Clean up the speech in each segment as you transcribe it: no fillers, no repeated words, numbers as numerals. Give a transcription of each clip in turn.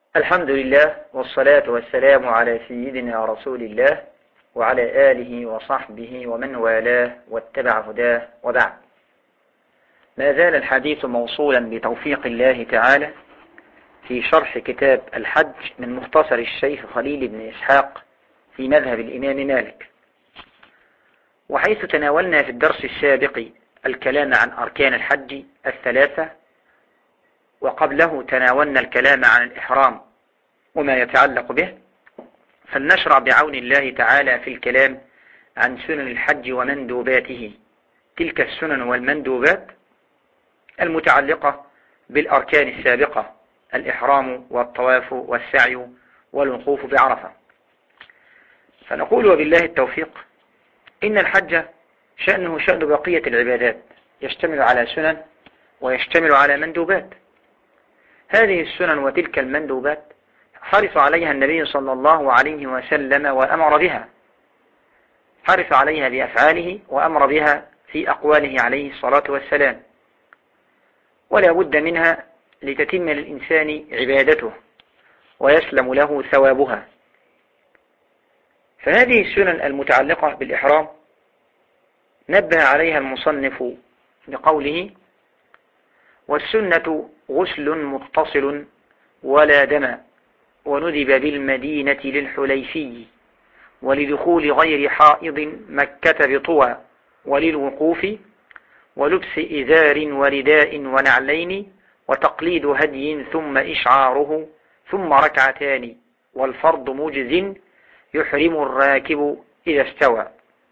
الحمد لله والصلاة والسلام على سيدنا رسول الله وعلى آله وصحبه ومن والاه واتبع هداه وبعد. ما زال الحديث موصولا بتوفيق الله تعالى في شرح كتاب الحج من مختصر الشيخ خليل بن إسحاق في مذهب الإمام مالك، وحيث تناولنا في الدرس السابق الكلام عن أركان الحج الثلاثة، وقبله تناولنا الكلام عن الإحرام وما يتعلق به، فلنشرع بعون الله تعالى في الكلام عن سنن الحج ومندوباته، تلك السنن والمندوبات المتعلقة بالأركان السابقة: الإحرام والطواف والسعي والوقوف بعرفة. فنقول وبالله التوفيق إن الحج شأنه شأن بقية العبادات، يشتمل على سنن ويشتمل على مندوبات. هذه السنن وتلك المندوبات حرص عليها النبي صلى الله عليه وسلم وأمر بها، حرص عليها بأفعاله وأمر بها في أقواله عليه الصلاة والسلام، ولا بد منها لتتم للإنسان عبادته ويسلم له ثوابها. فهذه السنن المتعلقة بالإحرام نبه عليها المصنف بقوله: والسنة غسل متصل ولا دم، وندب بالمدينة للحليفي، ولدخول غير حائض مكة بطوى، وللوقوف، ولبس إزار ورداء ونعلين، وتقليد هدي ثم إشعاره، ثم ركعتان، والفرض مجز يحرم الراكب إذا استوى.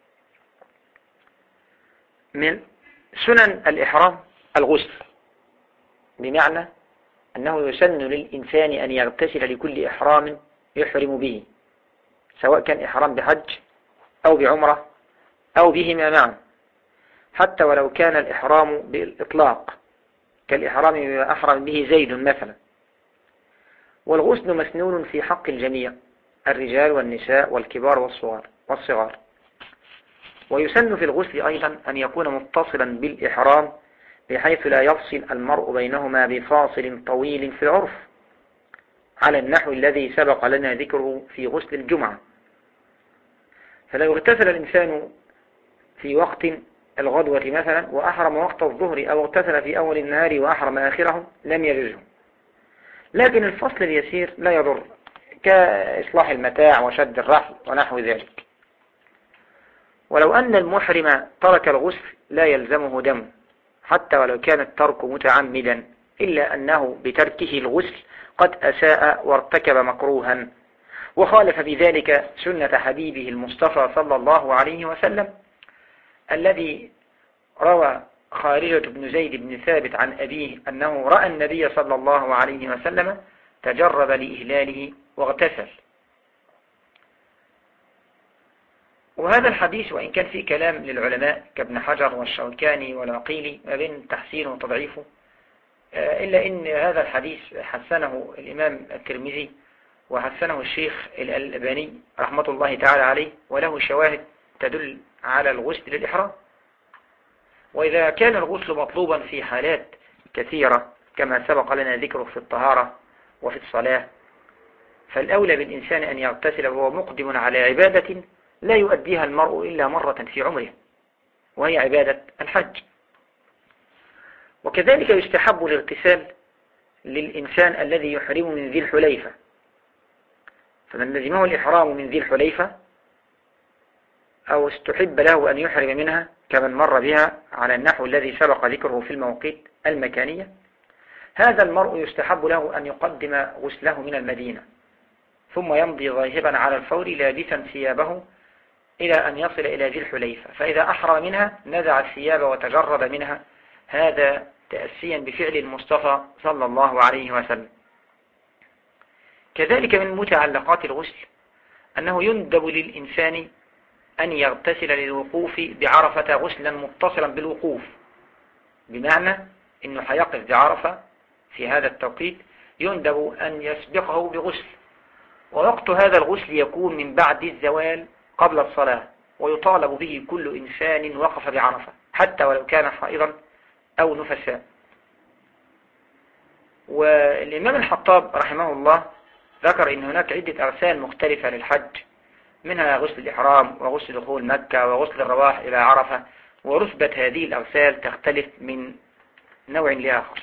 من سنن الإحرام الغسل، بمعنى أنه يسن للإنسان أن يغتسل لكل إحرام يحرم به، سواء كان إحرام بحج أو بعمرة أو بهما معا، حتى ولو كان الإحرام بالإطلاق كالإحرام بما أحرم به زيد مثلا. والغسل مسنون في حق الجميع، الرجال والنساء والكبار والصغار. ويسن في الغسل أيضا أن يكون متصلا بالإحرام، بحيث لا يفصل المرء بينهما بفاصل طويل في العرف، على النحو الذي سبق لنا ذكره في غسل الجمعة. فلو اغتسل الإنسان في وقت الغدوة مثلا وأحرم وقت الظهر، أو اغتسل في أول النهار وأحرم آخره، لم يجزه. لكن الفصل اليسير لا يضر، كإصلاح المتاع وشد الرحل ونحو ذلك. ولو أن المحرم ترك الغسل لا يلزمه دم، حتى ولو كان الترك متعمدا، إلا أنه بتركه الغسل قد أساء وارتكب مكروها، وخالف بذلك سنة حبيبه المصطفى صلى الله عليه وسلم، الذي روى خارجة بن زيد بن ثابت عن أبيه أنه رأى النبي صلى الله عليه وسلم تجرب لإهلاله واغتسل. وهذا الحديث وإن كان فيه كلام للعلماء كابن حجر والشوكاني والعقيلي ما بين تحسينه وتضعيفه، إلا إن هذا الحديث حسنه الإمام الترمذي وحسنه الشيخ الألباني رحمة الله تعالى عليه، وله شواهد تدل على الغسل للإحرام. وإذا كان الغسل مطلوبا في حالات كثيرة كما سبق لنا ذكره في الطهارة وفي الصلاة، فالأولى بالإنسان أن يغتسل وهو مقدم على عبادة لا يؤديها المرء إلا مرة في عمره، وهي عبادة الحج. وكذلك يستحب الاغتسال للإنسان الذي يحرم من ذي الحليفة، فمن لزمه الإحرام من ذي الحليفة أو استحب له أن يحرم منها كمن مر بها على النحو الذي سبق ذكره في المواقيت المكانية، هذا المرء يستحب له أن يقدم غسله من المدينة، ثم يمضي ذاهبا على الفور لابسا ثيابه إلى أن يصل إلى ذي الحليفة، فإذا أحرم منها نزع الثياب وتجرد منها، هذا تأسيا بفعل المصطفى صلى الله عليه وسلم. كذلك من متعلقات الغسل أنه يندب للإنسان أن يغتسل للوقوف بعرفة غسلا متصلا بالوقوف، بمعنى أنه حيقف بعرفة في هذا التوقيت، يندب أن يسبقه بغسل، ووقت هذا الغسل يكون من بعد الزوال قبل الصلاة، ويطالب به كل إنسان وقف بعرفة حتى ولو كان حائضا أو نفساء. والإمام الحطاب رحمه الله ذكر إن هناك عدة أغسال مختلفة للحج، منها غسل الإحرام وغسل دخول مكة وغسل الرواح إلى عرفة، ورتبة هذه الأغسال تختلف من نوع لآخر.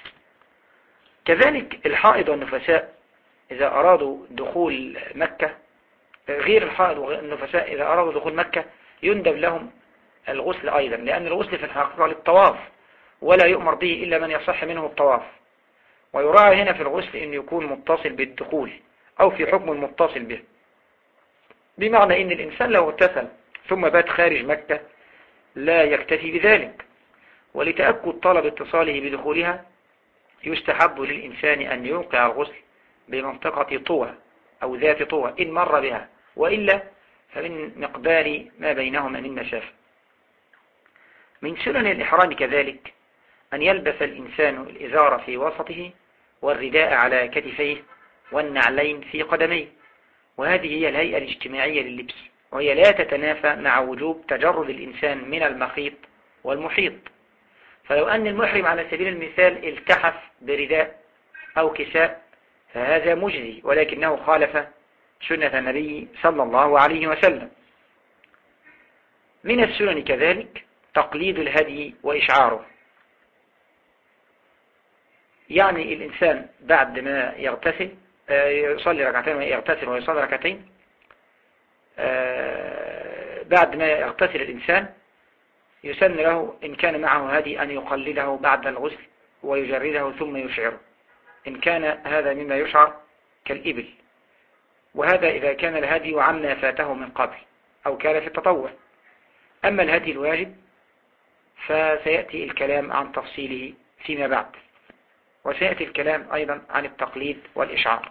كذلك الحائض والنفساء إذا أرادوا دخول مكة، غير الحائض والنفساء إذا أرادوا دخول مكة يندب لهم الغسل أيضا، لأن الغسل في الحقيقة للطواف ولا يؤمر به إلا من يصح منه الطواف. ويراعي هنا في الغسل أن يكون متصل بالدخول أو في حكم متصل به، بمعنى أن الإنسان لو اغتسل ثم بات خارج مكة لا يكتفي بذلك، ولتأكد طلب اتصاله بدخولها يستحب للإنسان أن يوقع الغسل بمنطقة طوى أو ذات طوى إن مر بها، وإلا فمن مقدار ما بينهما من مسافة. من سنن الإحرام كذلك أن يلبس الإنسان الإزار في وسطه والرداء على كتفيه والنعلين في قدميه، وهذه هي الهيئة الاجتماعية لللبس، وهي لا تتنافى مع وجوب تجرد الإنسان من المخيط والمحيط. فلو أن المحرم على سبيل المثال التحف برداء أو كساء فهذا مجزي، ولكنه خالف سنة النبي صلى الله عليه وسلم. من السنن كذلك تقليد الهدي وإشعاره، يعني الإنسان بعد ما يغتسل يصلي ركعتين ويغتسل ويصلي ركعتين، بعد ما يغتسل الإنسان يسن له إن كان معه هدي أن يقلده بعد الغسل ويجرده ثم يشعره، إن كان هذا مما يشعر كالإبل، وهذا إذا كان الهدي عما فاته من قبل أو كان في التطوع. أما الهدي الواجب فسيأتي الكلام عن تفصيله فيما بعد، وسيأتي الكلام أيضا عن التقليد والإشعار.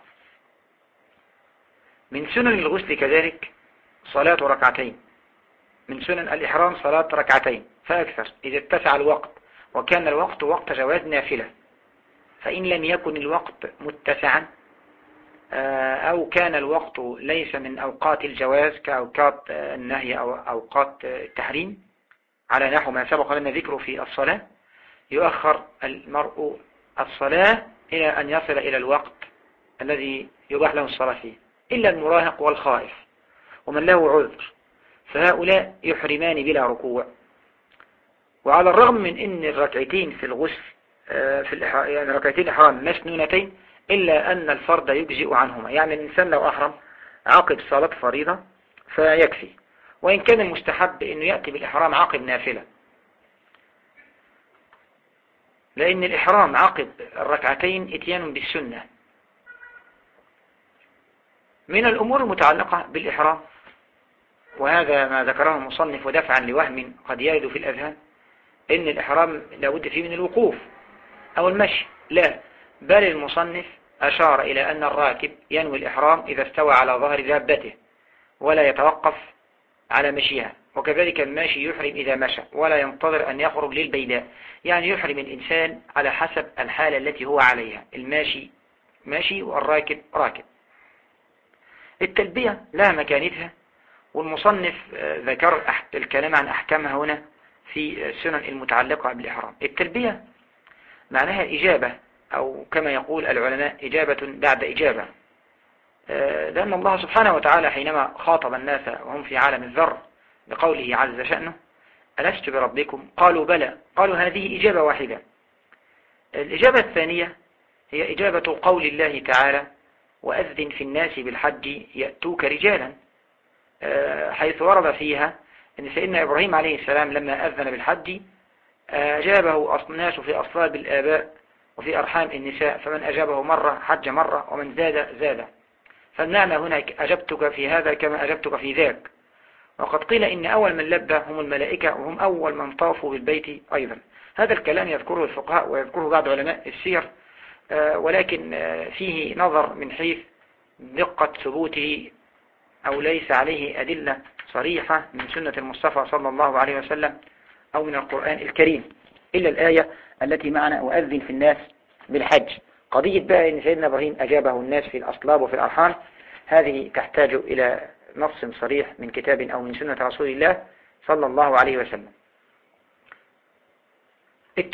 من سنن الغسل كذلك صلاة ركعتين، من سنن الإحرام صلاة ركعتين فأكثر إذا اتسع الوقت وكان الوقت وقت جواز نافلة. فإن لم يكن الوقت متسعا أو كان الوقت ليس من أوقات الجواز كأوقات النهي أو أوقات التحريم على نحو ما سبق لنا ذكره في الصلاة، يؤخر المرء الصلاة إلى أن يصل إلى الوقت الذي يباح له الصلاة فيه، إلا المراهق والخائف ومن له عذر، فهؤلاء يحرمان بلا ركوع. وعلى الرغم من أن الركعتين في الغسل يعني ركعتين الإحرام مسنونتين، إلا أن الفرض يجزئ عنهما، يعني الإنسان لو أحرم عقب صلاة فريضة فيكفي، وإن كان المستحب أنه يأتي بالإحرام عقب نافلة، لأن الإحرام عقب الركعتين اتيان بالسنة. من الأمور المتعلقة بالإحرام، وهذا ما ذكره المصنف ودفعا لوهم قد يرد في الأذهان، إن الإحرام لابد فيه من الوقوف أو المشي، لا، بل المصنف أشار إلى أن الراكب ينوي الإحرام إذا استوى على ظهر دابته ولا يتوقف على مشيها، وكذلك الماشي يحرم إذا مشى ولا ينتظر أن يخرج للبيداء، يعني يحرم الإنسان على حسب الحالة التي هو عليها، الماشي ماشي والراكب راكب. التلبية لها مكانتها، والمصنف ذكر الكلام عن أحكامها هنا في السنن المتعلقة بالإحرام. التلبية معناها إجابة، أو كما يقول العلماء إجابة بعد إجابة، لأن الله سبحانه وتعالى حينما خاطب الناس وهم في عالم الذر بقوله عز شأنه ألست بربكم قالوا بلى، قالوا هذه إجابة واحدة. الإجابة الثانية هي إجابة قول الله تعالى وأذن في الناس بالحج يأتوك رجالا، حيث ورد فيها أن سيدنا إبراهيم عليه السلام لما أذن بالحج أجابه الناس في أصلاب الآباء وفي أرحام النساء، فمن أجابه مرة حج مرة ومن زاد زاد، فالمعنى هناك أجبتك في هذا كما أجبتك في ذاك. وقد قيل إن أول من لبى هم الملائكة وهم أول من طافوا بالبيت أيضا. هذا الكلام يذكره الفقهاء ويذكره بعض علماء السير، ولكن فيه نظر من حيث دقة ثبوته أو ليس عليه أدلة صريحة من سنة المصطفى صلى الله عليه وسلم أو من القرآن الكريم، إلا الآية التي معنا وأذن في الناس بالحج. قضية بقى أن سيدنا إبراهيم أجابه الناس في الأصلاب وفي الأرحام، هذه تحتاج إلى نص صريح من كتاب أو من سنة رسول الله صلى الله عليه وسلم.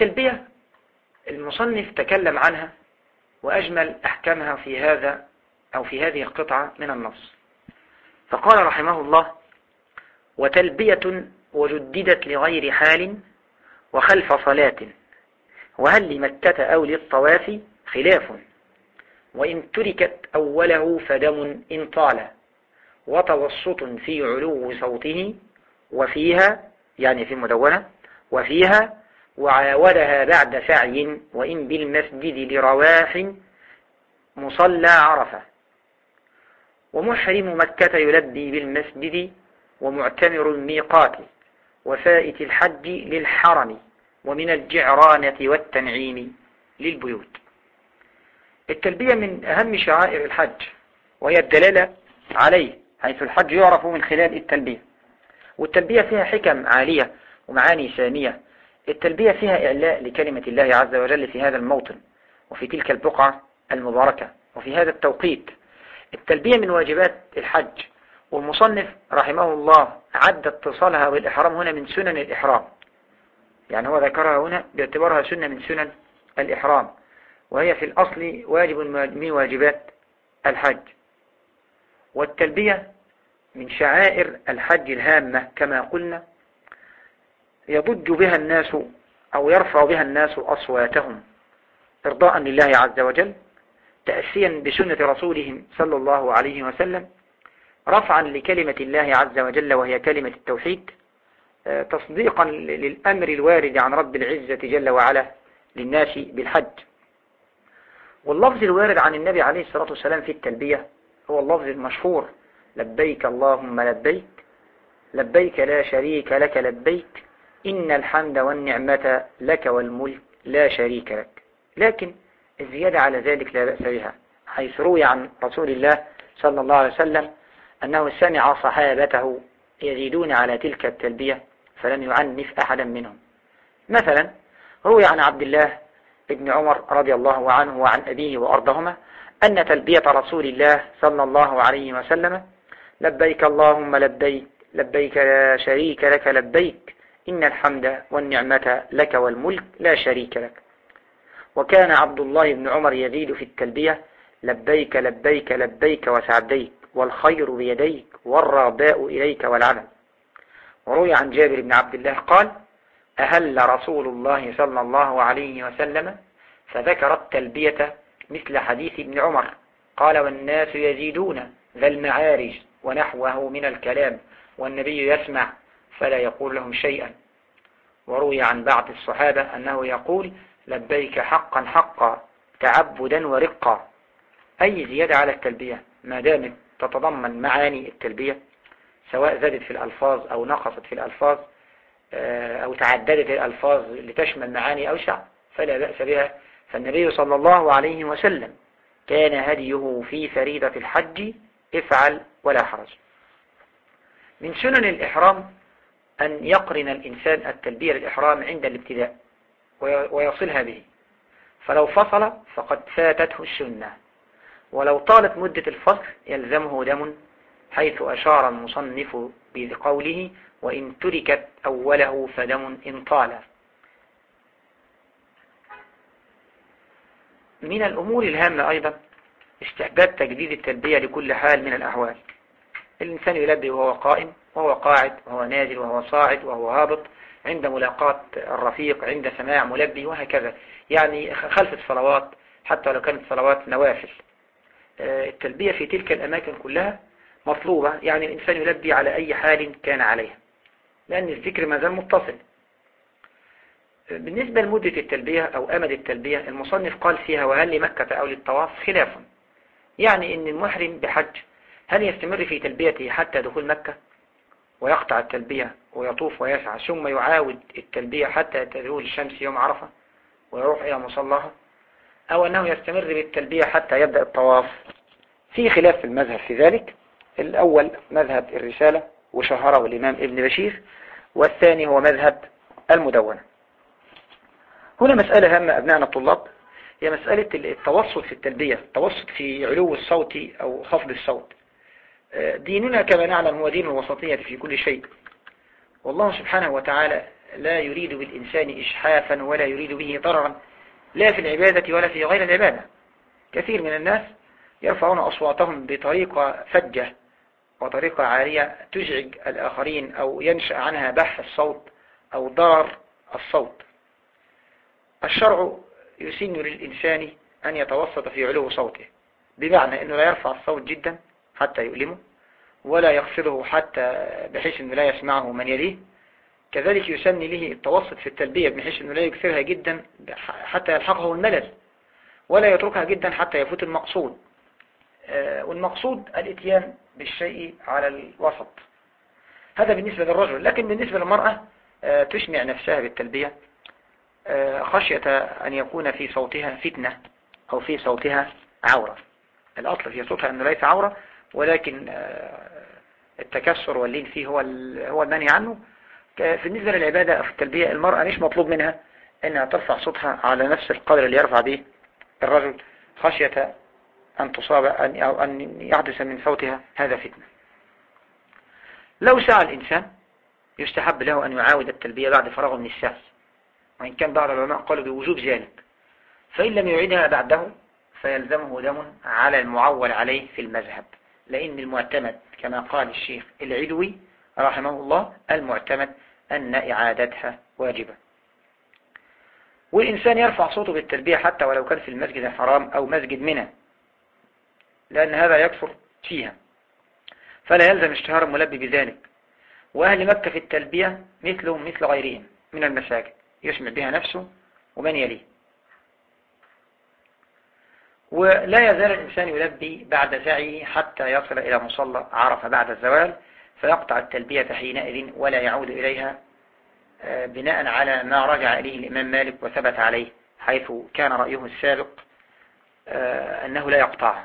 التلبية المصنف تكلم عنها وأجمل أحكامها في هذا أو في هذه القطعة من النص. فقال رحمه الله: وتلبية وجددت لغير حال وخلف صلاة، وهل لمكة أو للطواف خلاف، وإن تركت أوله فدم إن طال، وتوسط في علو صوته، وفيها يعني في المدونة، وفيها وعاودها بعد سعي، وإن بالمسجد لرواح مصلى عرفة، ومحرم مكة يلبي بالمسجد، ومعتمر الميقات، وفائت الحج للحرم، ومن الجعرانة والتنعيم للبيوت. التلبية من أهم شعائر الحج، وهي الدلالة عليه، حيث الحج يعرف من خلال التلبية. والتلبية فيها حكم عالية ومعاني سامية. التلبية فيها إعلاء لكلمة الله عز وجل في هذا الموطن، وفي تلك البقعة المباركة، وفي هذا التوقيت. التلبية من واجبات الحج، والمصنف رحمه الله عد اتصالها بالإحرام هنا من سنن الإحرام، يعني هو ذكرها هنا باعتبارها سنة من سنن الإحرام، وهي في الأصل واجب من واجبات الحج. والتلبية من شعائر الحج الهامة كما قلنا، يضج بها الناس أو يرفع بها الناس أصواتهم إرضاء لله عز وجل، تأسيا بسنة رسولهم صلى الله عليه وسلم، رفعا لكلمة الله عز وجل وهي كلمة التوحيد، تصديقا للأمر الوارد عن رب العزة جل وعلا للناس بالحج. واللفظ الوارد عن النبي عليه الصلاة والسلام في التلبية هو اللفظ المشهور: لبيك اللهم لبيك، لبيك لا شريك لك لبيك، إن الحمد والنعمة لك والملك لا شريك لك. لكن الزيادة على ذلك لا بأس بها، حيث روي عن رسول الله صلى الله عليه وسلم أنه سمع صحابته يزيدون على تلك التلبية فلم يعنف أحدا منهم. مثلا روي عن عبد الله ابن عمر رضي الله عنه وعن أبيه وأرضهما أن تلبية رسول الله صلى الله عليه وسلم: لبيك اللهم لبيك، لبيك لا شريك لك لبيك، إن الحمد والنعمة لك والملك لا شريك لك. وكان عبد الله بن عمر يزيد في التلبية: لبيك لبيك لبيك وسعديك، والخير بيديك، والرغباء إليك والعمل. وروي عن جابر بن عبد الله قال: أهل رسول الله صلى الله عليه وسلم، فذكر التلبية مثل حديث ابن عمر، قال: والناس يزيدون ذا المعارج ونحوه من الكلام، والنبي يسمع فلا يقول لهم شيئا. وروي عن بعض الصحابة أنه يقول: لبيك حقا حقا، تعبدا ورقا. أي زيادة على التلبية ما دامت تتضمن معاني التلبية، سواء زادت في الألفاظ أو نقصت في الألفاظ أو تعددت الألفاظ لتشمل معاني أوسع، فلا بأس بها. فالنبي صلى الله عليه وسلم كان هديه في فريضة الحج: افعل ولا حرج. من سنن الإحرام أن يقرن الإنسان التلبية للإحرام عند الابتداء ويصلها به، فلو فصل فقد فاتته السنة، ولو طالت مدة الفصل يلزمه دم، حيث أشار المصنف بقوله: وإن تركت أوله فدم إن طال. من الأمور الهامة أيضا استحباب تجديد التلبية لكل حال من الأحوال. الإنسان يلبي وهو قائم، وهو قاعد، وهو نازل، وهو صاعد، وهو هابط، عند ملاقاة الرفيق، عند سماع ملبي، وهكذا. يعني خلف الصلوات حتى لو كانت صلوات نوافل، التلبية في تلك الأماكن كلها مطلوبة. يعني الإنسان يلبي على أي حال كان عليها، لأن الذكر ما زال متصل. بالنسبة لمدة التلبية أو أمد التلبية، المصنف قال فيها: وهل لمكة أو للطواف خلاف. يعني إن المحرم بحج هل يستمر في تلبيته حتى دخول مكة ويقطع التلبية ويطوف ويسعى ثم يعاود التلبية حتى تزول الشمس يوم عرفة ويروح إلى مصلاها، أو أنه يستمر بالتلبية حتى يبدأ الطواف؟ في خلاف في المذهب في ذلك. الأول مذهب الرسالة وشهره الإمام ابن بشير، والثاني هو مذهب المدونة. هنا مسألة هامة أبنائنا الطلاب، هي مسألة التوسط في التلبية، التوسط في علو الصوت أو خفض الصوت. ديننا كما نعلم هو دين الوسطية في كل شيء، والله سبحانه وتعالى لا يريد بالإنسان إشحافا ولا يريد به ضررا، لا في العبادة ولا في غير العبادة. كثير من الناس يرفعون أصواتهم بطريقة فجة وطريقة عارية تزعج الآخرين أو ينشأ عنها بح الصوت أو ضرر الصوت. الشرع يسن للإنسان أن يتوسط في علو صوته، بمعنى أنه لا يرفع الصوت جدا حتى يؤلمه، ولا يخفضه حتى بحيث أنه لا يسمعه من يليه. كذلك يسن له التوسط في التلبية بحيث أنه لا يكثرها جدا حتى يلحقه الملل، ولا يتركها جدا حتى يفوت المقصود. والمقصود الاتيان بالشيء على الوسط. هذا بالنسبة للرجل. لكن بالنسبة للمرأة تسمع نفسها بالتلبية خشية أن يكون في صوتها فتنة أو في صوتها عورة. الأصل في صوتها أنه ليس عورة، ولكن التكسر واللين فيه هو المنهي عنه. بالنسبة للعبادة في التلبية، المرأة مش مطلوب منها أنها ترفع صوتها على نفس القدر اللي يرفع به الرجل، خشية أن تصاب أو أن يحدث من صوتها هذا فتنة. لو سعى الإنسان يستحب له أن يعاود التلبية بعد فراغه من السعي، وإن كان بعض العلماء قالوا بوجوب ذلك. فإن لم يعيدها بعده فيلزمه دم على المعول عليه في المذهب، لأن المعتمد كما قال الشيخ العلوي رحمه الله، المعتمد أن إعادتها واجبة. والإنسان يرفع صوته بالتلبية حتى ولو كان في المسجد الحرام أو مسجد منى، لأن هذا يكثر فيها، فلا يلزم اشتهار الملبي بذلك. وأهل مكة في التلبية مثلهم مثل غيرهم من المساجد، يسمع بها نفسه ومن يليه. ولا يزال الإنسان يلبي بعد سعيه حتى يصل إلى مصلى عرفة بعد الزوال، فيقطع التلبية حينئذ ولا يعود إليها، بناء على ما رجع إليه الإمام مالك وثبت عليه، حيث كان رأيه السابق أنه لا يقطعها.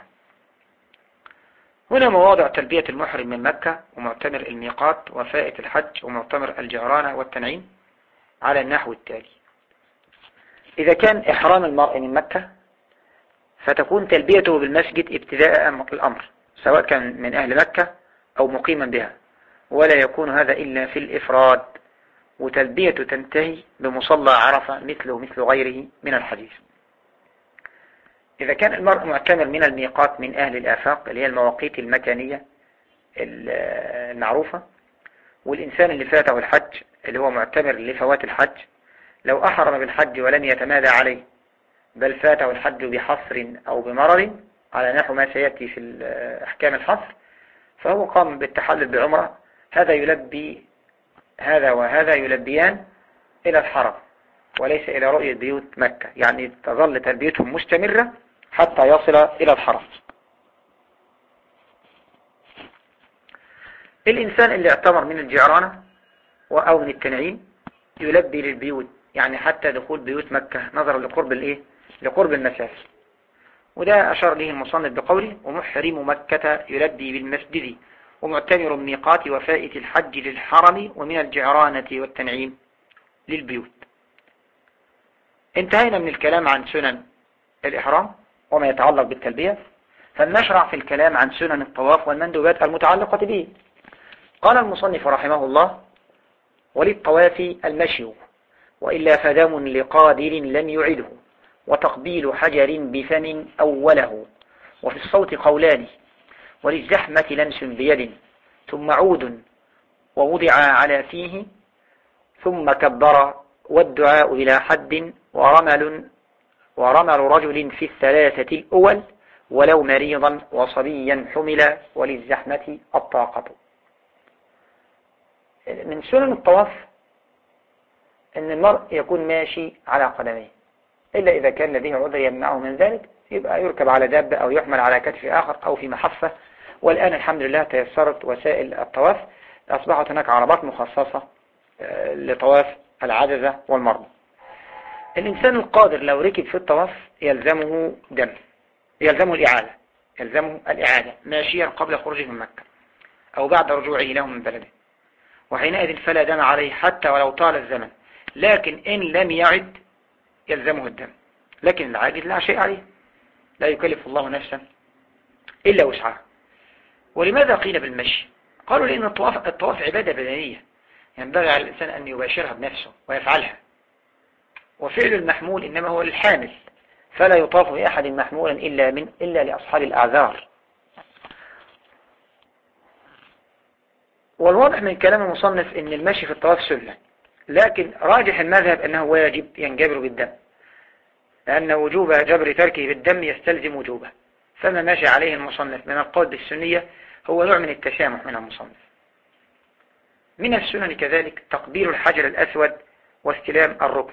هنا مواضع تلبية المحرم من مكة ومعتمر الميقات وفائت الحج ومعتمر الجعرانة والتنعيم على النحو التالي. إذا كان إحرام المرء من مكة فتكون تلبيته بالمسجد ابتداء الأمر، سواء كان من أهل مكة أو مقيما بها، ولا يكون هذا إلا في الإفراد، وتلبيته تنتهي بمصلى عرفة مثله مثل غيره من الحديث. إذا كان المرء معتمر من الميقات من أهل الآفاق اللي هي المواقيت المكانية المعروفة، والإنسان اللي فاته الحج اللي هو معتمر لفوات الحج، لو أحرم بالحج ولم يتمادى عليه بل فاته الحج بحصر أو بمرض على نحو ما سيأتي في أحكام الحصر، فهو قام بالتحلل بعمرة، هذا يلبي، هذا وهذا يلبيان إلى الحرم وليس إلى رؤية بيوت مكة، يعني تظل تلبيتهم مستمرة حتى يصل إلى الحرم. الإنسان اللي اعتمر من الجعرانة أو من التنعيم يلبي للبيوت، يعني حتى دخول بيوت مكة نظرا لقرب المسافة. وده أشار له المصنف بقوله: ومحرم مكة يلبي بالمسجد ومعتمر الميقات وفائت الحج للحرم ومن الجعرانة والتنعيم للبيوت. انتهينا من الكلام عن سنن الإحرام وما يتعلق بالتلبية، فلنشرع في الكلام عن سنن الطواف والمندوبات المتعلقة به. قال المصنف رحمه الله: وللطواف المشي، وإلا فدم لقادر لم يعده، وتقبيل حجر بفم أوله، وفي الصوت قولان، وللزحمة لمس بيد، ثم عود ووضع على فيه، ثم كبر، والدعاء إلى حد، ورمل رجل في الثلاثة الأول، ولو مريضا وصبيا حمل، وللزحمة الطاقة. من سنن الطواف أن المرء يكون ماشي على قدميه، إلا إذا كان لديه عذر يمنعه من ذلك، يبقى يركب على دابة أو يحمل على كتف آخر أو في محفة. والآن الحمد لله تيسرت وسائل الطواف، أصبحت هناك عربات مخصصة لطواف العجزة والمرضى. الإنسان القادر لو ركب في الطواف يلزمه دم، يلزمه الإعادة ماشيا قبل خروجه من مكة أو بعد رجوعه له من بلده، وحينئذ فلا دم عليه حتى ولو طال الزمن. لكن إن لم يعد يلزمه الدم، لكن العاجز لا شيء عليه، لا يكلف الله نفسا إلا وسعها. ولماذا قيل بالمشي؟ قالوا لأن الطواف عبادة بدنية ينبغي على الإنسان أن يباشرها بنفسه ويفعلها، وفعل المحمول إنما هو للحامل، فلا يطاف بأحد محمولا إلا لأصحاب الأعذار. والواضح من كلام المصنف أن المشي في الطواف سنة، لكن راجح المذهب أنه واجب ينجبر بالدم، لأن وجوب جبر تركه بالدم يستلزم وجوبه، فما ماشي عليه المصنف من القول بالسنية هو نوع من التسامح من المصنف. من السنن كذلك تقبيل الحجر الأسود واستلام الركن.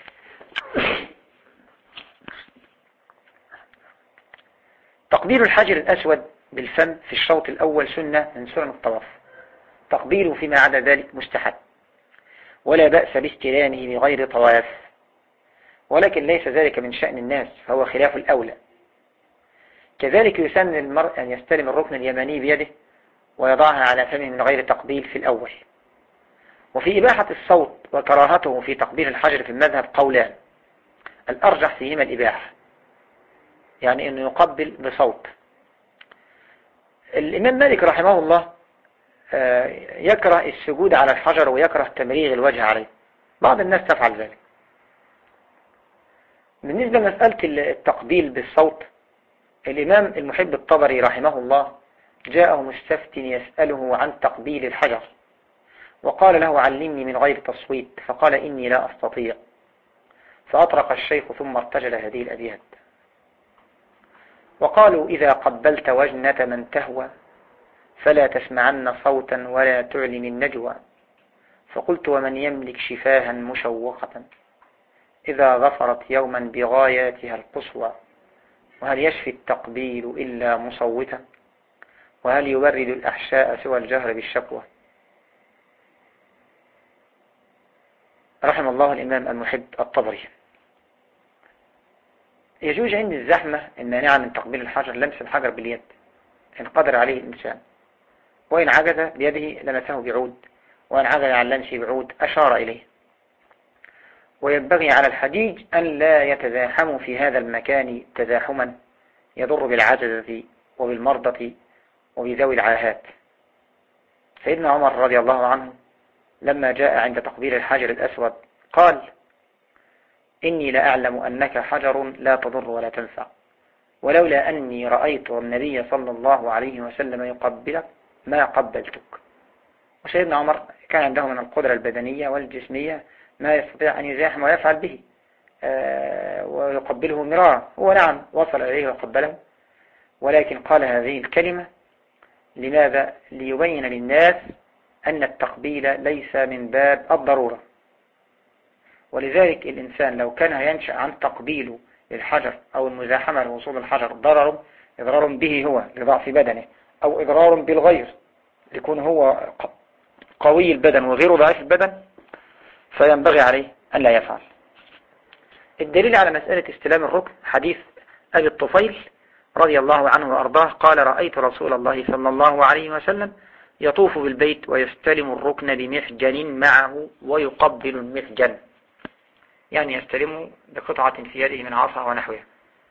تقبيل الحجر الأسود بالفم في الشوط الأول سنة من سنن الطواف، تقبيله فيما عدا ذلك مستحب، ولا بأس باستلامه بغير طواف، ولكن ليس ذلك من شأن الناس، فهو خلاف الأولى. كذلك يسن المرء أن يستلم الركن اليماني بيده ويضعها على فمه من غير تقبيل في الأول. وفي إباحة الصوت وكراهته في تقبيل الحجر في المذهب قولان، الأرجح فيهما الإباحة، يعني أنه يقبل بصوت. الإمام مالك رحمه الله يكره السجود على الحجر ويكره تمريغ الوجه عليه، بعض الناس تفعل ذلك. بالنسبة لمسألة التقبيل بالصوت، الإمام المحب الطبري رحمه الله جاءه مستفتٍ يسأله عن تقبيل الحجر، وقال له علمني من غير تصويت، فقال إني لا أستطيع، فأطرق الشيخ ثم ارتجل هذه الأبيات. وقالوا إذا قبلت وجنة من تهوى فلا تسمعن صوتا ولا تعلن النجوى، فقلت ومن يملك شفاها مشوقة إذا ظفرت يوما بغاياتها القصوى، وهل يشفي التقبيل إلا مصوتا، وهل يبرد الأحشاء سوى الجهر بالشكوى. رحم الله الإمام المحب الطبري. يجوز عند الزحمة المانعة من تقبيل الحجر لمس الحجر باليد إن قدر عليه الإنسان، وإن عجز بيده لمسه بعود، وإن عجز عن لمسه بعود أشار إليه. وينبغي على الحجيج أن لا يتزاحموا في هذا المكان تزاحما يضر بالعجزة وبالمرضى وبذوي العاهات. سيدنا عمر رضي الله عنه لما جاء عند تقبيل الحجر الأسود قال إني لأعلم أنك حجر لا تضر ولا تنفع، ولولا أني رأيت النبي صلى الله عليه وسلم يقبلك ما قبلتك. وسيدنا عمر كان عنده من القدرة البدنية والجسمية ما يستطيع أن يزاحم ويفعل به ويقبله مرارا. هو نعم وصل إليه وقبله، ولكن قال هذه الكلمة لماذا؟ ليبين للناس أن التقبيل ليس من باب الضرورة. ولذلك الإنسان لو كان ينشأ عن تقبيله للحجر أو المزاحمة لوصول الحجر إضرار به هو لضعف بدنه، أو إضرار بالغير ليكون هو قوي البدن وغيره ضعيف البدن، فينبغي عليه أن لا يفعل. الدليل على مسألة استلام الركن حديث أبي الطفيل رضي الله عنه وأرضاه قال رأيت رسول الله صلى الله عليه وسلم يطوف بالبيت ويستلم الركن بمحجن معه ويقبل المحجن، يعني يستلمه بقطعة في يده من عصا ونحوها.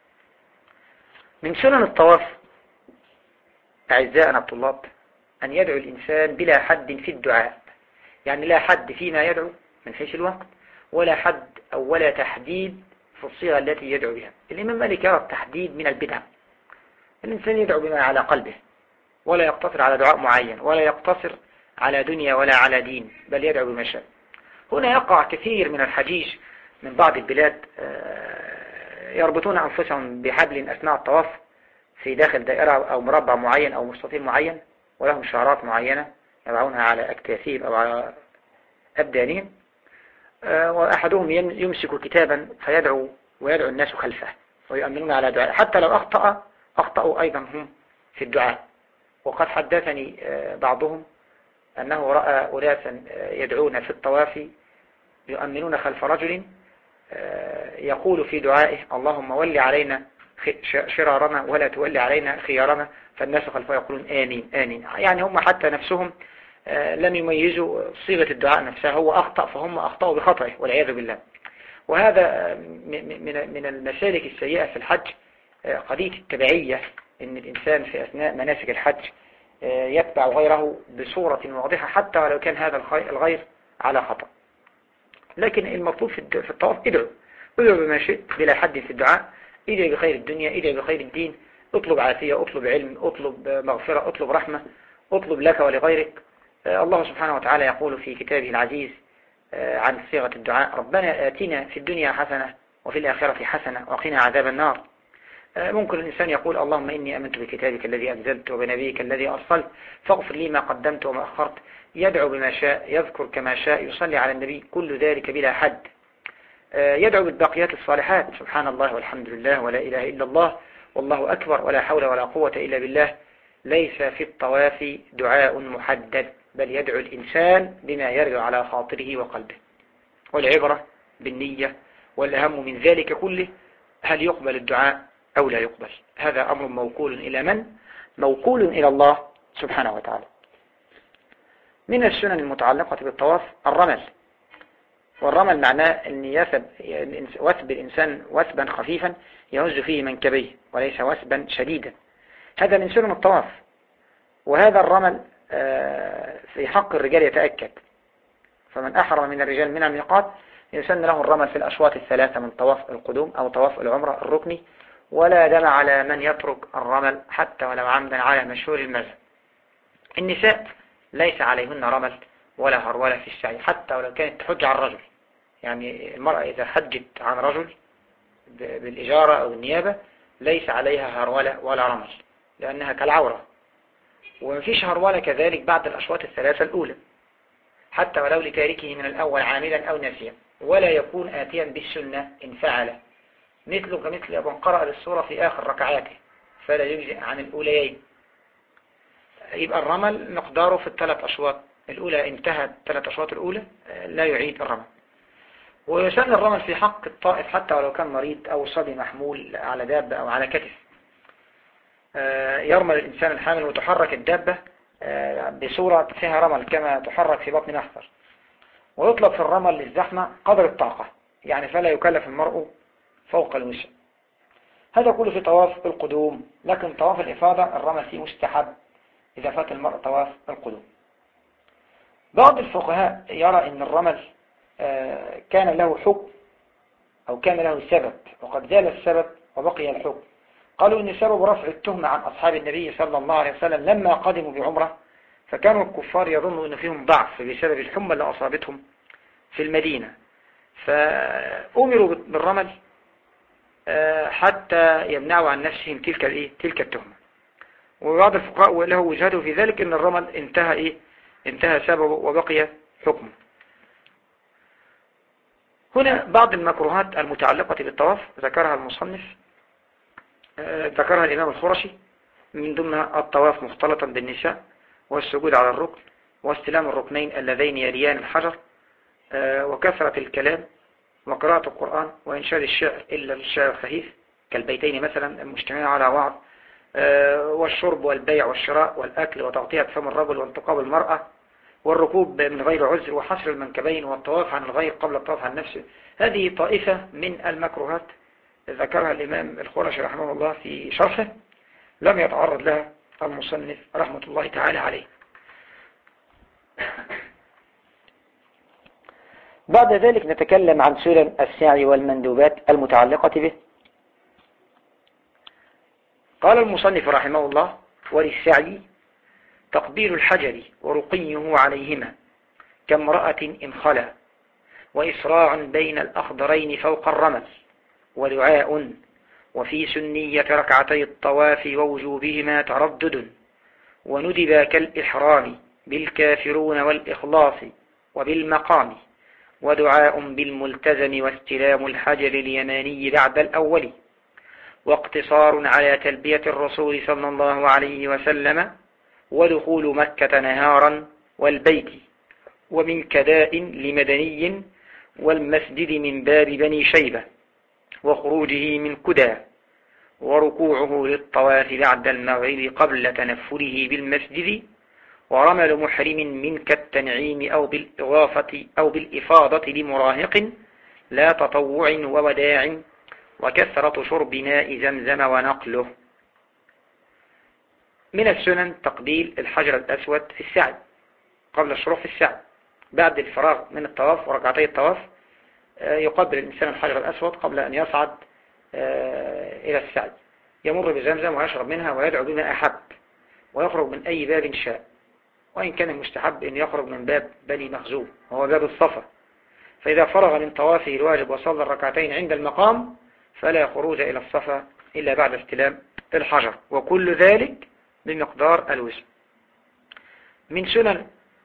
من سنن الطواف أعزائنا الطلاب أن يدعو الإنسان بلا حد في الدعاء، يعني لا حد فيما يدعو من حيث الوقت، ولا حد أو ولا تحديد في الصيغة التي يدعو بها. الإمام مالك يرى التحديد من البدع. الإنسان يدعو بما على قلبه، ولا يقتصر على دعاء معين، ولا يقتصر على دنيا ولا على دين، بل يدعو بما شاء. هنا يقع كثير من الحجيج من بعض البلاد يربطون أنفسهم بحبل أثناء الطواف في داخل دائرة أو مربع معين أو مستطيل معين، ولهم شعارات معينة يضعونها على أكتافهم أو على أبدانهم، وأحدهم يمسك كتابا فيدعو ويدعو الناس خلفه ويؤمنون على دعاء، حتى لو أخطأوا أيضا هم في الدعاء. وقد حدثني بعضهم أنه رأى أناسا يدعون في الطواف يؤمنون خلف رجل يقول في دعائه اللهم ولي علينا شرارنا ولا تولي علينا خيارنا، فالناس خلفه يقولون آمين آمين. يعني هم حتى نفسهم لم يميزوا صيغة الدعاء نفسها، هو أخطأ فهم أخطأوا بخطئه والعياذ بالله. وهذا من المسالك السيئة في الحج قضية التبعية، إن الإنسان في أثناء مناسك الحج يتبع غيره بصورة واضحة حتى ولو كان هذا الغير على خطأ. لكن المطلوب في الطواف ادعو بما شئت بلا حد في الدعاء. ادعي بخير الدنيا، ادعي بخير الدين، اطلب عافية، اطلب علم، اطلب مغفرة، اطلب رحمة، اطلب لك ولغيرك. الله سبحانه وتعالى يقول في كتابه العزيز عن صيغة الدعاء: ربنا آتنا في الدنيا حسنة وفي الآخرة حسنة وقنا عذاب النار. ممكن الإنسان يقول: اللهم إني أمنت بكتابك الذي أنزلت وبنبيك الذي أرسلت فاغفر لي ما قدمت وما أخرت. يدعو بما شاء، يذكر كما شاء، يصلي على النبي، كل ذلك بلا حد. يدعو بالباقيات الصالحات: سبحان الله والحمد لله ولا إله إلا الله والله أكبر ولا حول ولا قوة إلا بالله. ليس في الطواف دعاء محدد، بل يدعو الإنسان بما يرد على خاطره وقلبه، والعبرة بالنية. والأهم من ذلك كله هل يقبل الدعاء أو لا يقبل. هذا أمر موكول إلى من؟ موكول إلى الله سبحانه وتعالى. من السنن المتعلقة بالطواف الرمل. والرمل معناه أن وثب الإنسان وثبا خفيفا يهز فيه منكبيه، وليس وثبا شديدا. هذا من سنن الطواف. وهذا الرمل في حق الرجال يتأكد. فمن أحرم من الرجال من الميقات يسن له الرمل في الأشواط الثلاثة من طواف القدوم أو طواف العمرة الركني، ولا دم على من يترك الرمل حتى ولو عمدا على مشهور المذهب. النساء ليس عليهن رمل ولا هرولة في السعي، حتى ولو كانت تحج عن رجل. يعني المرأة إذا حجت عن رجل بالإجارة أو النيابة ليس عليها هرولة ولا رمل، لأنها كالعورة. ومفيش هرولة كذلك بعد الأشواط الثلاثة الأولى، حتى ولو لتاركه من الأول عاملا أو ناسيا، ولا يكون آتيا بالسنة إن فعل، مثله كمثل من قرأ للسورة في آخر ركعاته فلا يجزئ عن الأوليين. يبقى الرمل مقداره في الثلاث أشواط الأولى، انتهت الثلاث أشواط الأولى لا يعيد الرمل. ويسن الرمل في حق الطائف حتى ولو كان مريض أو صبي محمول على دابة أو على كتف. يرمل الإنسان الحامل وتحرك الدابة بصورة فيها رمل كما تحرك في بطن محفر. ويطلب في الرمل للزحمة قدر الطاقة، يعني فلا يكلف المرء فوق الوسع. هذا كله في طواف القدوم. لكن طواف الإفاضة الرمل فيه مستحب إذا فات المرء طواف القدوم. بعض الفقهاء يرى أن الرمل كان له حكم أو كان له سبب، وقد زال السبب وبقي الحكم. قالوا أن سبب رفع التهمة عن أصحاب النبي صلى الله عليه وسلم لما قدموا بعمرة، فكانوا الكفار يظنوا أن فيهم ضعف بسبب الحمى اللي أصابتهم في المدينة، فأمروا بالرمل حتى يمنعوا عن نفسهم تلك التهمة. وبعض الفقهاء له وجهته في ذلك أن الرمل انتهى سببه وبقي حكمه. هنا بعض المكروهات المتعلقة بالطواف ذكرها المصنف، ذكرها الإمام الخرشي، من ضمنها الطواف مختلطا بالنساء، والسجود على الركن، واستلام الركنين اللذين يليان الحجر، وكثرة الكلام، وقراءة القرآن، وإنشاد الشعر إلا الشعر الخفيف كالبيتين مثلا المجتمعين على بعض، والشرب والبيع والشراء والأكل وتغطية فم الرجل وانتقاب المرأة، والركوب من غير عذر، وحصر المنكبين، والطواف عن الغير قبل الطواف عن نفسه. هذه طائفة من المكروهات ذكرها الإمام الخرشي رحمه الله في شرحه، لم يتعرض لها المصنف رحمة الله تعالى عليه. بعد ذلك نتكلم عن سنن السعي والمندوبات المتعلقة به. قال المصنف رحمه الله: وللسعي تقبيل الحجر ورقيه عليهما كامرأة إن خلا، وإسراع بين الأخضرين فوق الرمل، ودعاء، وفي سنية ركعتي الطواف ووجوبهما تردد، وندب كالإحرام بالكافرون والإخلاص وبالمقام، ودعاء بالملتزم واستلام الحجر اليماني بعد الأول، واقتصار على تلبية الرسول صلى الله عليه وسلم، ودخول مكة نهارا والبيت، ومن كداء لمدني، والمسجد من باب بني شيبة، وخروجه من كدى، وركوعه للطواف بعد المغرب قبل تنفله بالمسجد، ورمل محرم من كالتنعيم أو بالإفاضة لمراهق لا تطوع ووداع، وكثرة شرب ماء زمزم ونقله. من السنن تقبيل الحجر الأسود في السعي قبل الشروع في السعي. بعد الفراغ من الطواف وركعتي الطواف يقبل الإنسان الحجر الأسود قبل أن يصعد إلى السعي، يمر بزمزم ويشرب منها ويدعو بما أحب، ويخرج من أي باب شاء، وإن كان المستحب أن يخرج من باب بني مخزوم وهو باب الصفا. فإذا فرغ من طوافه الواجب وصلى الركعتين عند المقام فلا خروج إلى الصفا إلا بعد استلام الحجر، وكل ذلك بمقدار الوسع. من سنن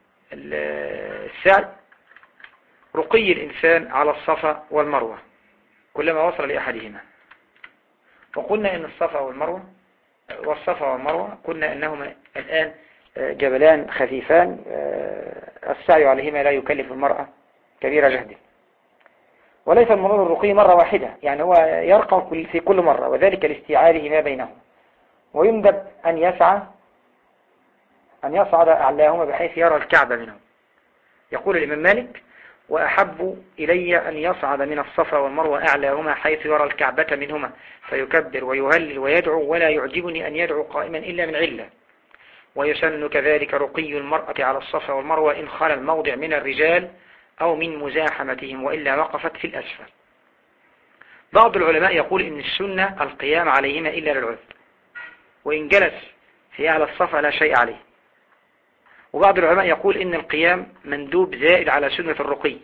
السعي رقي الإنسان على الصفا والمروة كلما وصل لأحدهما. وقلنا إن الصفا والمروة قلنا أنهما الآن جبلان خفيفان، السعي عليهما لا يكلف المرأة كبير جهد، وليس المرور الرقي مرة واحدة، يعني هو يرقى في كل مرة، وذلك لاستيعابه ما بينهم. ويندب أن يصعد أعلاهما بحيث يرى الكعبة منهم. يقول الإمام مالك: وأحب إلي أن يصعد من الصفا والمروة أعلاهما حيث يرى الكعبة منهما فيكبر ويهلل ويدعو، ولا يعجبني أن يدعو قائما إلا من علة. ويسن كذلك رقي المرأة على الصفا والمروة إن خلا الموضع من الرجال أو من مزاحمتهم، وإلا وقفت في الأسفل. بعض العلماء يقول إن السنة القيام عليهما إلا للعذر، وإن جلس في أعلى الصفا لا شيء عليه. وبعض العلماء يقول إن القيام مندوب زائد على سنة الرقي.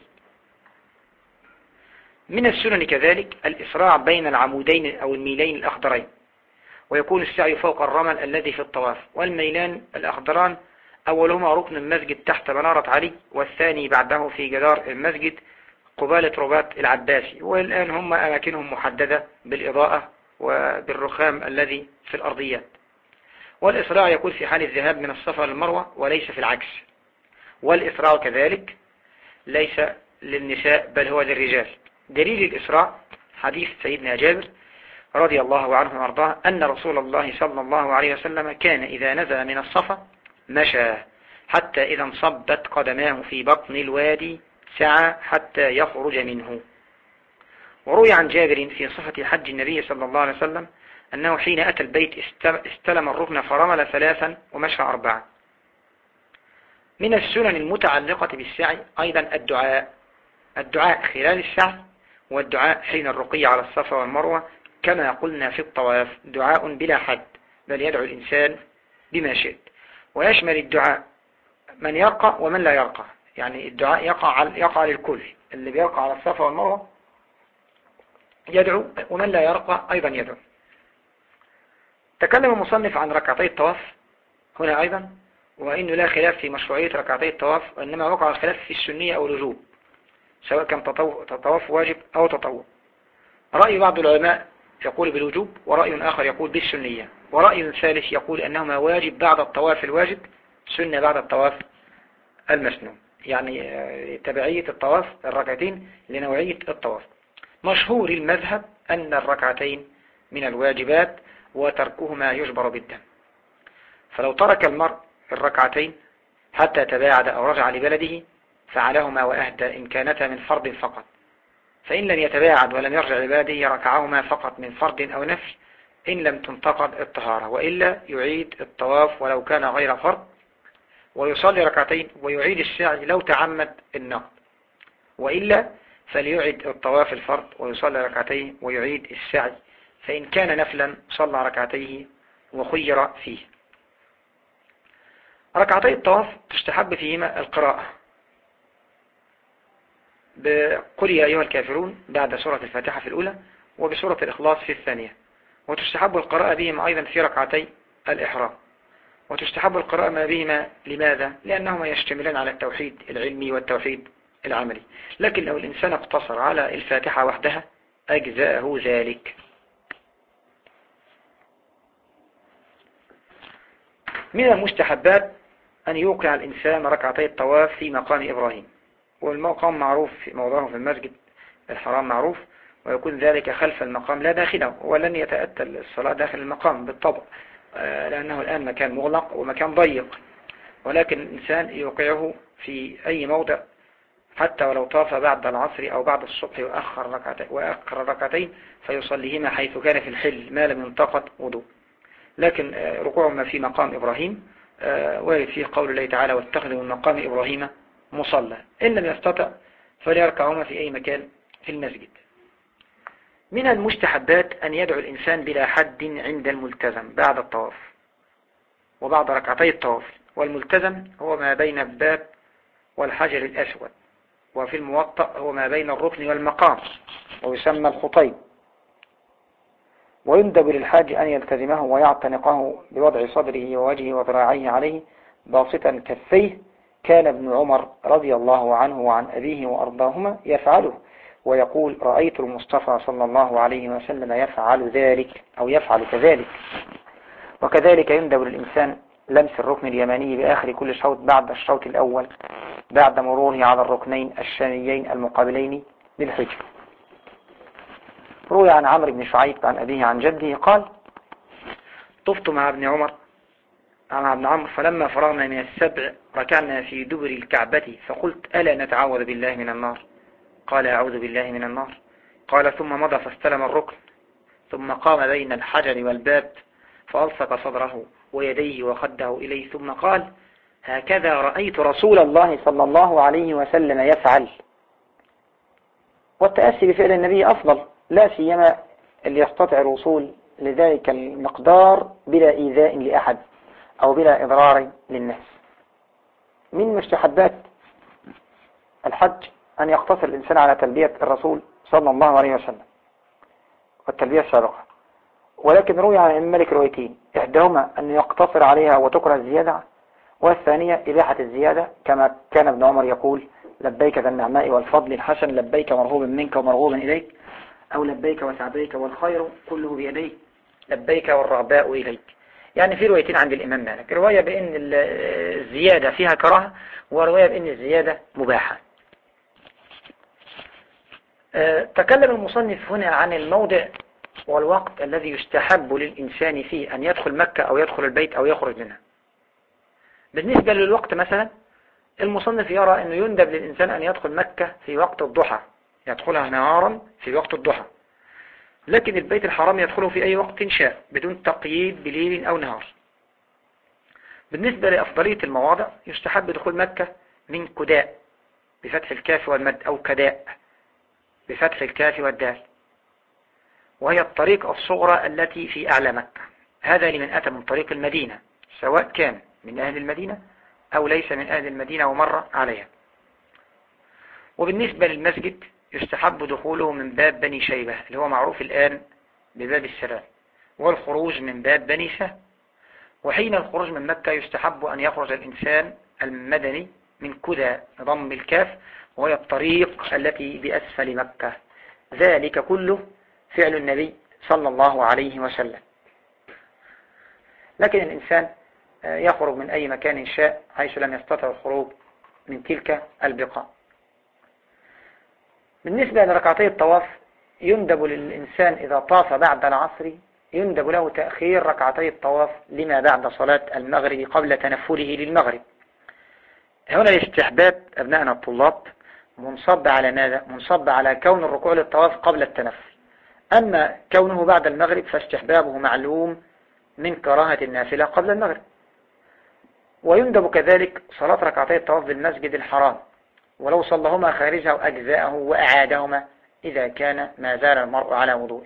من السنن كذلك الإسراع بين العمودين أو الميلين الأخضرين، ويكون السعي فوق الرمل الذي في الطواف. والميلان الأخضران أولهما ركن المسجد تحت منارة علي، والثاني بعده في جدار المسجد قبالة رباط العباسي، والآن هم أماكنهم محددة بالإضاءة وبالرخام الذي في الأرضيات. والإسراع يكون في حال الذهاب من الصفا للمروة وليس في العكس. والإسراع كذلك ليس للنساء بل هو للرجال. دليل الإسراع حديث سيدنا جابر رضي الله عنه وارضاه أن رسول الله صلى الله عليه وسلم كان إذا نزل من الصفا مشى حتى إذا انصبت قدماه في بطن الوادي سعى حتى يخرج منه. وروي عن جابر في صفة حج النبي صلى الله عليه وسلم أنه حين أتى البيت استلم الركن فرمل 3 ومشى 4. من السنن المتعلقة بالسعي أيضا الدعاء خلال السعي، والدعاء حين الرقي على الصفا والمروة كما قلنا في الطواف دعاء بلا حد، بل يدعو الإنسان بما شئت. ويشمل الدعاء من يرقى ومن لا يرقى، يعني الدعاء يقع للكل، اللي بيرقى على الصفا والمروة يدعو، ومن لا يرقى أيضا يدعو. تكلم المصنف عن ركعتي الطواف هنا أيضا، وإنه لا خلاف في مشروعية ركعتي الطواف، وإنما وقع الخلاف في السنية أو الوجوب، سواء كان طواف واجب أو تطوع. رأي بعض العلماء يقول بالوجوب، ورأي آخر يقول بالسنية، ورأي ثالث يقول أنهما واجب بعد الطواف الواجب، سنة بعد الطواف المسنون، يعني تبعية الطواف الركعتين لنوعية الطواف. مشهور المذهب أن الركعتين من الواجبات وتركهما يجبر بالدم، فلو ترك المرء الركعتين حتى تباعد أو رجع لبلده فعلهما وأهدى إن كانتا من فرض فقط، فإن لم يتباعد ولم يرجع لبلده ركعهما فقط من فرض أو نفل إن لم تنتقض الطهارة، وإلا يعيد الطواف ولو كان غير فرض، ويصلي ركعتين ويعيد السعي لو تعمد النقض، وإلا فليعيد الطواف الفرض ويصلي ركعتين ويعيد السعي، فإن كان نفلا صلى ركعتيه وخير فيه. ركعتي الطواف تستحب فيهما القراءة بقل يا أيها الكافرون بعد سورة الفاتحة في الأولى، وبسورة الإخلاص في الثانية. وتستحب القراءة بهما أيضا في ركعتي الإحرام. وتستحب القراءة ما بهما لماذا؟ لأنهما يشتملان على التوحيد العلمي والتوحيد العملي، لكن لو الإنسان اقتصر على الفاتحة وحدها أجزاءه ذلك. من المستحبات أن يوقع الإنسان ركعتي الطواف في مقام إبراهيم، والمقام معروف في موضعه في المسجد الحرام معروف، ويكون ذلك خلف المقام لا داخله، ولن يتأتى الصلاة داخل المقام بالطبع لأنه الآن مكان مغلق ومكان ضيق، ولكن الإنسان يوقعه في أي موضع حتى ولو طاف بعد العصر أو بعد الصبح وأخر ركعتين فيصليهما حيث كان في الحل ما لم ينتقض وضوء. لكن ركوعهما في مقام إبراهيم وارد فيه قول الله تعالى واتخذوا من مقام إبراهيم مصلى، إن لم يستطع فليركعهما في أي مكان في المسجد. من المستحبات أن يدعو الإنسان بلا حد عند الملتزم بعد الطواف وبعد ركعتي الطواف. والملتزم هو ما بين الباب والحجر الأسود، وفي الموطأ هو ما بين الركن والمقام، ويسمى الخطيب. ويندب للحاج أن يلتزمه ويعتنقه بوضع صدره ووجهه وذراعيه عليه باسطا كفيه. كان ابن عمر رضي الله عنه وعن أبيه وأرضاهما يفعله، ويقول: رأيت المصطفى صلى الله عليه وسلم يفعل ذلك أو يفعل كذلك. وكذلك يندب للإنسان لمس الركن اليماني بآخر كل شوط بعد الشوط الأول بعد مروره على الركنين الشاميين المقابلين للحجر. روي عن عمرو بن شعيب عن أبيه عن جده قال: طفت مع ابن عمرو فلما فرغنا من السبع ركعنا في دبر الكعبة فقلت: ألا نتعوذ بالله من النار؟ قال: أعوذ بالله من النار. قال: ثم مضى فاستلم الركن، ثم قام بين الحجر والباب فألصق صدره ويديه وخده إليه، ثم قال: هكذا رأيت رسول الله صلى الله عليه وسلم يفعل. والتأسي بفعل النبي أفضل، لا سيما اللي يستطيع الوصول لذلك المقدار بلا إيذاء لأحد أو بلا إضرار للناس. من مستحبات الحج أن يقتصر الإنسان على تلبية الرسول صلى الله عليه وسلم والتلبية السابقة، ولكن روي عن الملك روايتين: إحداهما أن يقتصر عليها وتكره الزيادة، والثانية إباحة الزيادة، كما كان ابن عمر يقول: لبيك ذا النعماء والفضل الحسن، لبيك مرغوبا منك ومرغوبا إليك، أو لبيك وسعديك والخير كله بيديك، لبيك والرغباء إليك. يعني في روايتين عند الإمام مالك، رواية بأن الزيادة فيها كراهة، ورواية بأن الزيادة مباحة. تكلم المصنف هنا عن الموضع والوقت الذي يستحب للإنسان فيه أن يدخل مكة أو يدخل البيت أو يخرج منها. بالنسبة للوقت مثلا، المصنف يرى أنه يندب للإنسان أن يدخل مكة في وقت الضحى، يدخلها نهارا في وقت الضحى، لكن البيت الحرام يدخله في أي وقت شاء بدون تقييد بليل أو نهار. بالنسبة لأفضلية المواضع، يستحب دخول مكة من كداء بفتح الكاف والمد، أو كداء بفتح الكاف والدال، وهي الطريق الصغرى التي في أعلى مكة. هذا لمن أتى من طريق المدينة، سواء كان من أهل المدينة أو ليس من أهل المدينة ومر عليها. وبالنسبة للمسجد، يستحب دخوله من باب بني شيبة اللي هو معروف الآن بباب السلام، والخروج من باب بني سهم. وحين الخروج من مكة يستحب أن يخرج الإنسان المدني من كدى ضم الكاف، وهي الطريق التي بأسفل مكة. ذلك كله فعل النبي صلى الله عليه وسلم. لكن الإنسان يخرج من أي مكان شاء حيث لم يستطع الخروج من تلك البقاع. بالنسبة لركعتي الطواف، يندب للإنسان إذا طاف بعد العصر يندب له تأخير ركعتي الطواف لما بعد صلاة المغرب قبل تنفله للمغرب. هنا الاستحباب أبنائنا الطلاب منصب على ماذا؟ منصب على كون الركوع للطواف قبل التنفل. أما كونه بعد المغرب فاستحبابه معلوم من كراهة النافلة قبل المغرب. ويندب كذلك صلاة ركعتي الطواف بالمسجد الحرام، ولو صلىهما خارجه وأجزاءه وأعادهما إذا كان ما زال المرء على وضوءه.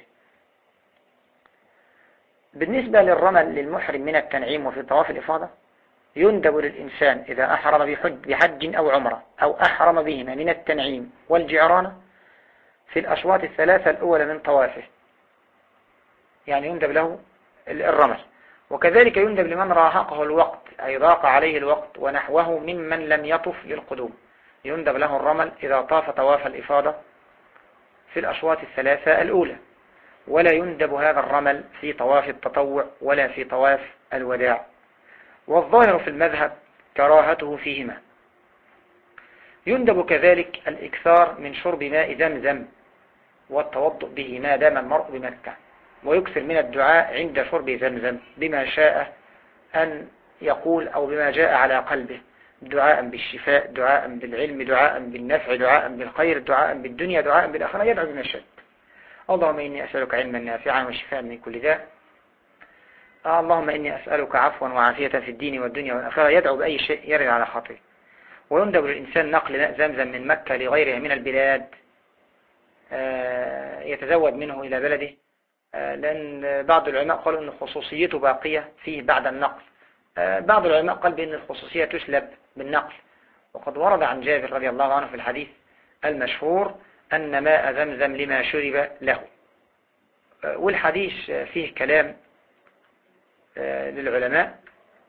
بالنسبة للرمل للمحرم من التنعيم وفي طواف الإفاضة، يندب للإنسان إذا أحرم بحج أو عمرة أو أحرم بهما من التنعيم والجعرانة في الأشواط الثلاثة الأولى من طوافه، يعني يندب له الرمل. وكذلك يندب لمن راهقه الوقت أي ضاق عليه الوقت ونحوه ممن لم يطف للقدوم، يندب له الرمل إذا طاف طواف الإفاضة في الأشواط الثلاثة الأولى، ولا يندب هذا الرمل في طواف التطوع ولا في طواف الوداع. والظاهر في المذهب كراهته فيهما. يندب كذلك الإكثار من شرب ماء زمزم والتوضؤ به ما دام المرء بمكة، ويكثر من الدعاء عند شرب زمزم بما شاء أن يقول أو بما جاء على قلبه، دعاء بالشفاء، دعاء بالعلم، دعاء بالنفع، دعاء بالخير، دعاء بالدنيا، دعاء بالآخرة، يدعو بما شاء. اللهم إني أسألك علما نافعا وشفاء من كل داء. اللهم إني أسألك عفوا وعافية في الدين والدنيا والآخرة، يدعو بأي شيء يرد على خاطره. ويندب للإنسان نقل ماء زمزم من مكة لغيرها من البلاد يتزود منه إلى بلده، لأن بعض العلماء قالوا أن خصوصيته باقية فيه بعد النقل. بعض العلماء قال بأن الخصوصية تسلب بالنقل. وقد ورد عن جابر رضي الله عنه في الحديث المشهور أن ماء زمزم لما شرب له. والحديث فيه كلام للعلماء.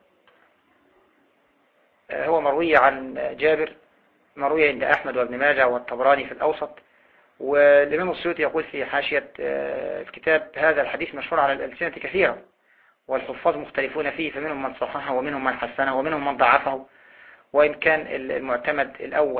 هو مروي عن جابر، مروي عند أحمد وابن ماجه والطبراني في الأوسط. والإمام السيوطي يقول في حاشية الكتاب: هذا الحديث مشهور على الألسنة كثيرا، والحفاظ مختلفون فيه، فمنهم من صححه ومنهم من حسنه ومنهم من ضعفه، وإن كان المعتمد الأول.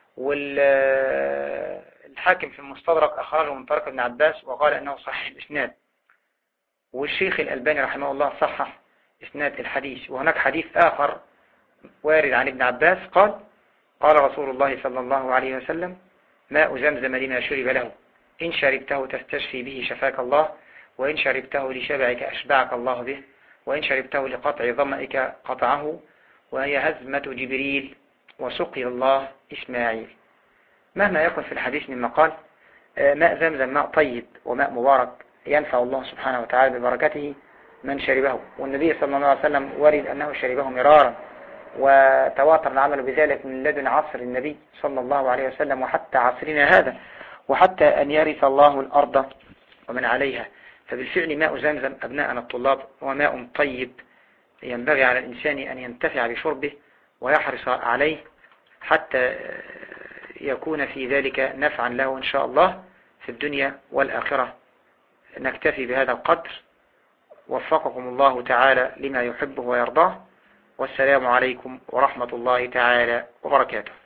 والحاكم في المستدرك أخرجه من طريق ابن عباس وقال أنه صحيح الإسناد. والشيخ الألباني رحمه الله صحح إسناد الحديث. وهناك حديث آخر وارد عن ابن عباس قال: قال رسول الله صلى الله عليه وسلم: ماء زمزم لما شرب له، إن شربته تستشفي به شفاك الله، وإن شربته لشبعك أشبعك الله به، وإن شربته لقطع ظمئك قطعه، وهي هزمة جبريل وسقي الله إسماعيل. مهما يكن في الحديث من مقال، ماء زمزم ماء طيب وماء مبارك ينفع الله سبحانه وتعالى ببركته من شربه. والنبي صلى الله عليه وسلم ورد أنه شربه مرارا، وتواتر العمل بذلك من لدن عصر النبي صلى الله عليه وسلم وحتى عصرنا هذا، وحتى أن يرث الله الأرض ومن عليها. فبالفعل ماء زمزم أبناءنا الطلاب هو ماء طيب، ينبغي على الإنسان أن ينتفع بشربه ويحرص عليه حتى يكون في ذلك نفعا له إن شاء الله في الدنيا والآخرة. نكتفي بهذا القدر، وفقكم الله تعالى لما يحبه ويرضاه، والسلام عليكم ورحمة الله تعالى وبركاته.